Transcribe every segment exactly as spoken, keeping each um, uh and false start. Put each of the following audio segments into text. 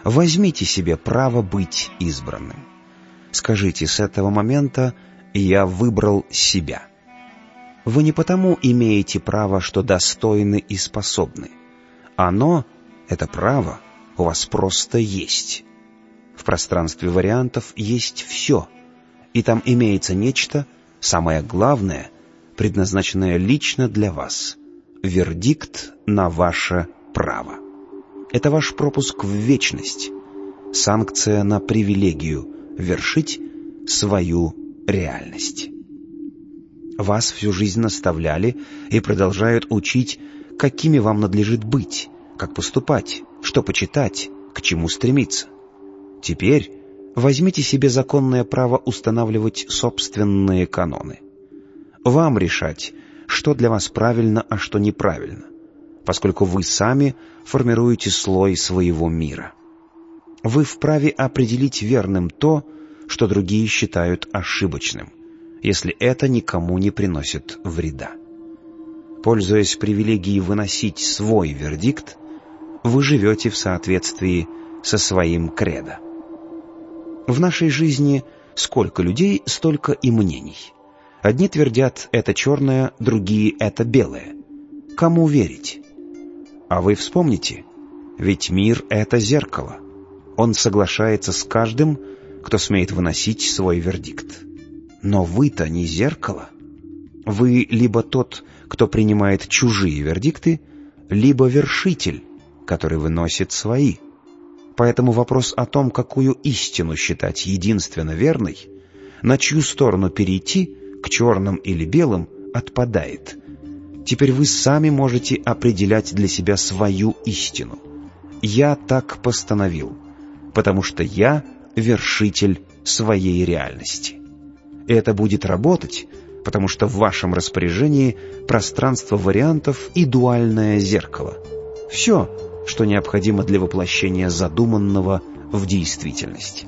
Возьмите себе право быть избранным. Скажите: с этого момента я выбрал себя. Вы не потому имеете право, что достойны и способны. Оно, это право, у вас просто есть. В пространстве вариантов есть все, и там имеется нечто, самое главное, предназначенное лично для вас. Вердикт на ваше право. Это ваш пропуск в вечность, санкция на привилегию вершить свою реальность. Вас всю жизнь наставляли и продолжают учить, какими вам надлежит быть, как поступать, что почитать, к чему стремиться. Теперь возьмите себе законное право устанавливать собственные каноны. Вам решать, что для вас правильно, а что неправильно, поскольку вы сами формируете слой своего мира. Вы вправе определить верным то, что другие считают ошибочным, если это никому не приносит вреда. Пользуясь привилегией выносить свой вердикт, вы живете в соответствии со своим кредо. В нашей жизни сколько людей, столько и мнений. Одни твердят: это черное, другие — это белое. Кому верить? А вы вспомните, ведь мир — это зеркало. Он соглашается с каждым, кто смеет выносить свой вердикт. Но вы-то не зеркало. Вы либо тот, кто принимает чужие вердикты, либо вершитель, который выносит свои. Поэтому вопрос о том, какую истину считать единственно верной, на чью сторону перейти, к черным или белым, отпадает. Теперь вы сами можете определять для себя свою истину. Я так постановил, потому что я вершитель своей реальности. И это будет работать, потому что в вашем распоряжении пространство вариантов и дуальное зеркало. Все, что необходимо для воплощения задуманного в действительность.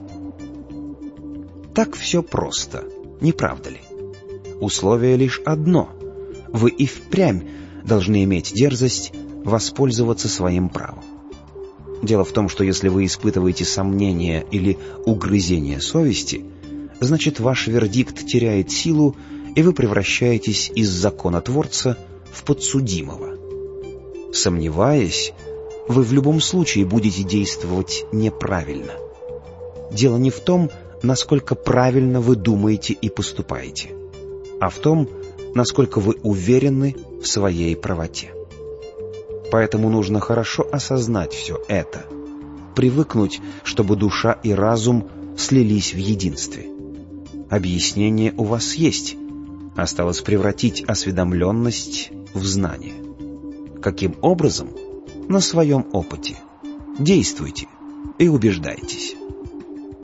Так все просто, не правда ли? Условие лишь одно. Вы и впрямь должны иметь дерзость воспользоваться своим правом. Дело в том, что если вы испытываете сомнения или угрызение совести, значит, ваш вердикт теряет силу, и вы превращаетесь из законотворца в подсудимого. Сомневаясь, вы в любом случае будете действовать неправильно. Дело не в том, насколько правильно вы думаете и поступаете, а в том, насколько вы уверены в своей правоте. Поэтому нужно хорошо осознать все это, привыкнуть, чтобы душа и разум слились в единстве. Объяснение у вас есть. Осталось превратить осведомленность в знание. Каким образом? На своем опыте. Действуйте и убеждайтесь.